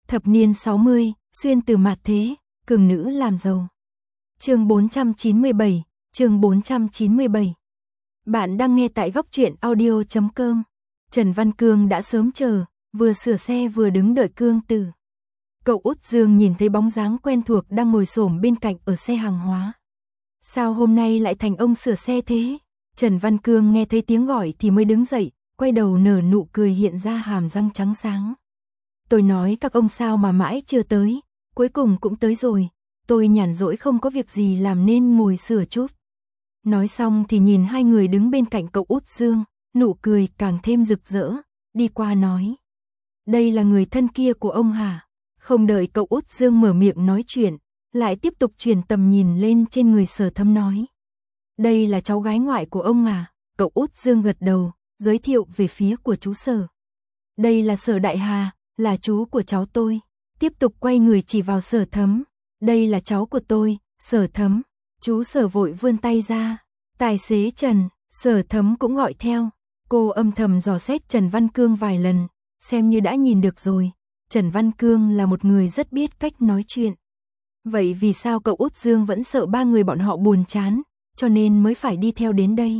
Thập niên 60, xuyên từ mạt thế, cường nữ làm giàu. Chương 497, chương 497. Bạn đang nghe tại góc truyện audio.com. Trần Văn Cương đã sớm chờ, vừa sửa xe vừa đứng đợi Cương Tử. Cậu Út Dương nhìn thấy bóng dáng quen thuộc đang ngồi xổm bên cạnh ở xe hàng hóa. Sao hôm nay lại thành ông sửa xe thế? Trần Văn Cương nghe thấy tiếng gọi thì mới đứng dậy, quay đầu nở nụ cười hiện ra hàm răng trắng sáng. Tôi nói các ông sao mà mãi chưa tới, cuối cùng cũng tới rồi, tôi nhàn rỗi không có việc gì làm nên ngồi sửa chút. Nói xong thì nhìn hai người đứng bên cạnh cậu Út Dương, nụ cười càng thêm rực rỡ, đi qua nói. Đây là người thân kia của ông hả? Không đợi cậu Út Dương mở miệng nói chuyện, lại tiếp tục chuyển tầm nhìn lên trên người Sở Thấm nói. Đây là cháu gái ngoại của ông à? Cậu Út Dương gật đầu, giới thiệu về phía của chú Sở. Đây là Sở Đại Hà, là chú của cháu tôi. Tiếp tục quay người chỉ vào Sở Thấm. Đây là cháu của tôi, Sở Thấm. Chú Sở vội vươn tay ra. Tài xế Trần, Sở Thấm cũng gọi theo. Cô âm thầm dò xét Trần Văn Cương vài lần, xem như đã nhìn được rồi. Trần Văn Cương là một người rất biết cách nói chuyện. Vậy vì sao cậu Út Dương vẫn sợ ba người bọn họ buồn chán, cho nên mới phải đi theo đến đây?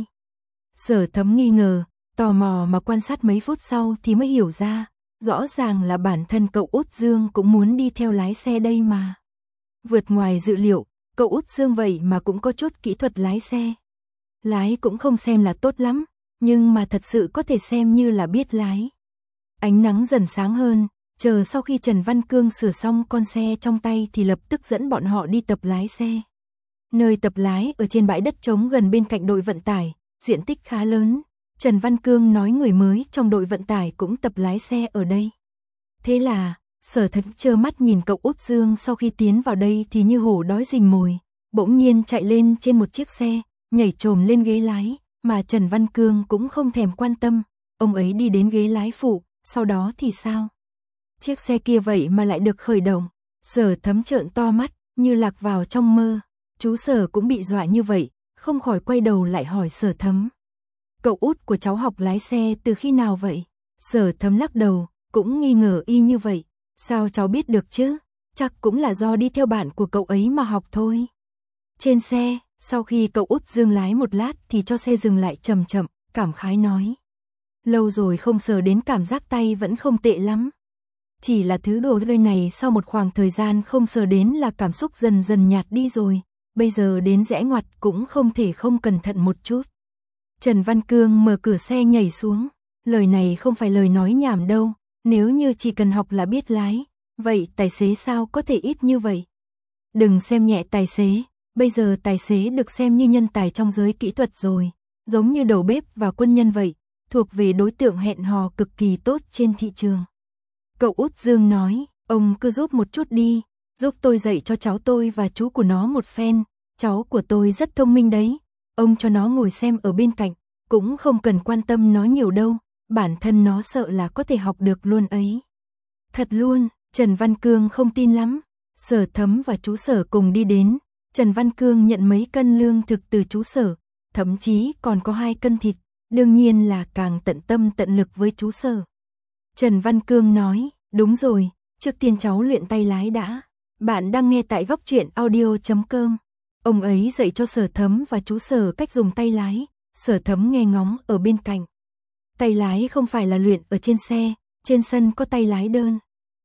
Sở Thấm nghi ngờ, tò mò mà quan sát mấy phút sau thì mới hiểu ra, rõ ràng là bản thân cậu Út Dương cũng muốn đi theo lái xe đây mà. Vượt ngoài dự liệu, cậu Út Dương vậy mà cũng có chút kỹ thuật lái xe. Lái cũng không xem là tốt lắm, nhưng mà thật sự có thể xem như là biết lái. Ánh nắng dần sáng hơn, chờ sau khi Trần Văn Cương sửa xong con xe trong tay thì lập tức dẫn bọn họ đi tập lái xe. Nơi tập lái ở trên bãi đất trống gần bên cạnh đội vận tải, diện tích khá lớn. Trần Văn Cương nói người mới trong đội vận tải cũng tập lái xe ở đây. Thế là, Sở Thấm trơ mắt nhìn cậu Út Dương sau khi tiến vào đây thì như hổ đói rình mồi, bỗng nhiên chạy lên trên một chiếc xe, nhảy chồm lên ghế lái, mà Trần Văn Cương cũng không thèm quan tâm, ông ấy đi đến ghế lái phụ, sau đó thì sao? Chiếc xe kia vậy mà lại được khởi động. Sở Thấm trợn to mắt, như lạc vào trong mơ. Chú Sở cũng bị dọa như vậy, không khỏi quay đầu lại hỏi Sở Thấm. Cậu Út của cháu học lái xe từ khi nào vậy? Sở Thấm lắc đầu, cũng nghi ngờ y như vậy. Sao cháu biết được chứ? Chắc cũng là do đi theo bạn của cậu ấy mà học thôi. Trên xe, sau khi cậu Út Dương lái một lát thì cho xe dừng lại chậm chậm, cảm khái nói. Lâu rồi không sờ đến cảm giác tay vẫn không tệ lắm. Chỉ là thứ đồ chơi này sau một khoảng thời gian không sờ đến là cảm xúc dần dần nhạt đi rồi, bây giờ đến rẽ ngoặt cũng không thể không cẩn thận một chút. Trần Văn Cương mở cửa xe nhảy xuống, lời này không phải lời nói nhảm đâu, nếu như chỉ cần học là biết lái, vậy tài xế sao có thể ít như vậy? Đừng xem nhẹ tài xế, bây giờ tài xế được xem như nhân tài trong giới kỹ thuật rồi, giống như đầu bếp và quân nhân vậy, thuộc về đối tượng hẹn hò cực kỳ tốt trên thị trường. Cậu Út Dương nói, ông cứ giúp một chút đi, giúp tôi dạy cho cháu tôi và chú của nó một phen, cháu của tôi rất thông minh đấy, ông cho nó ngồi xem ở bên cạnh, cũng không cần quan tâm nó nhiều đâu, bản thân nó sợ là có thể học được luôn ấy. Thật luôn, Trần Văn Cương không tin lắm. Sở Thấm và chú Sở cùng đi đến, Trần Văn Cương nhận mấy cân lương thực từ chú Sở, thậm chí còn có 2 cân thịt, đương nhiên là càng tận tâm tận lực với chú Sở. Trần Văn Cương nói, đúng rồi, trước tiên cháu luyện tay lái đã. Bạn đang nghe tại góc truyện audio.com. Ông ấy dạy cho Sở Thấm và chú Sở cách dùng tay lái, Sở Thấm nghe ngóng ở bên cạnh. Tay lái không phải là luyện ở trên xe, trên sân có tay lái đơn.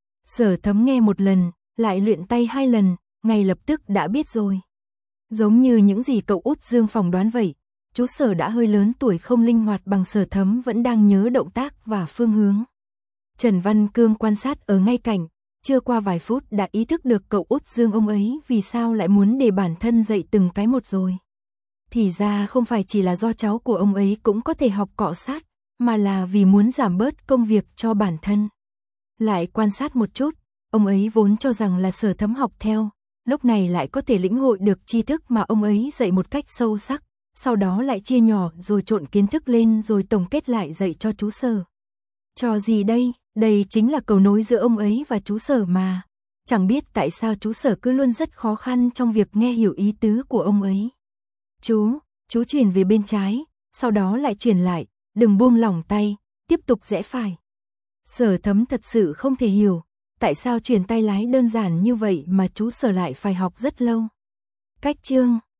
Sở Thấm nghe một lần, lại luyện tay 2 lần, ngay lập tức đã biết rồi. Giống như những gì cậu Út Dương phỏng đoán vậy, chú Sở đã hơi lớn tuổi không linh hoạt bằng Sở Thấm vẫn đang nhớ động tác và phương hướng. Trần Văn Cương quan sát ở ngay cạnh, chưa qua vài phút đã ý thức được cậu Út Dương ông ấy vì sao lại muốn để bản thân dạy từng cái một rồi. Thì ra không phải chỉ là do cháu của ông ấy cũng có thể học cọ sát, mà là vì muốn giảm bớt công việc cho bản thân. Lại quan sát một chút, ông ấy vốn cho rằng là Sở Thấm học theo, lúc này lại có thể lĩnh hội được tri thức mà ông ấy dạy một cách sâu sắc, sau đó lại chia nhỏ rồi trộn kiến thức lên rồi tổng kết lại dạy cho chú Sở. Trò gì đây? Đây chính là cầu nối giữa ông ấy và chú Sở mà. Chẳng biết tại sao chú Sở cứ luôn rất khó khăn trong việc nghe hiểu ý tứ của ông ấy. Chú chuyển về bên trái, sau đó lại chuyển lại, đừng buông lỏng tay, tiếp tục rẽ phải. Sở Thấm thật sự không thể hiểu, Tại sao chuyển tay lái đơn giản như vậy mà chú Sở lại phải học rất lâu? Cách chương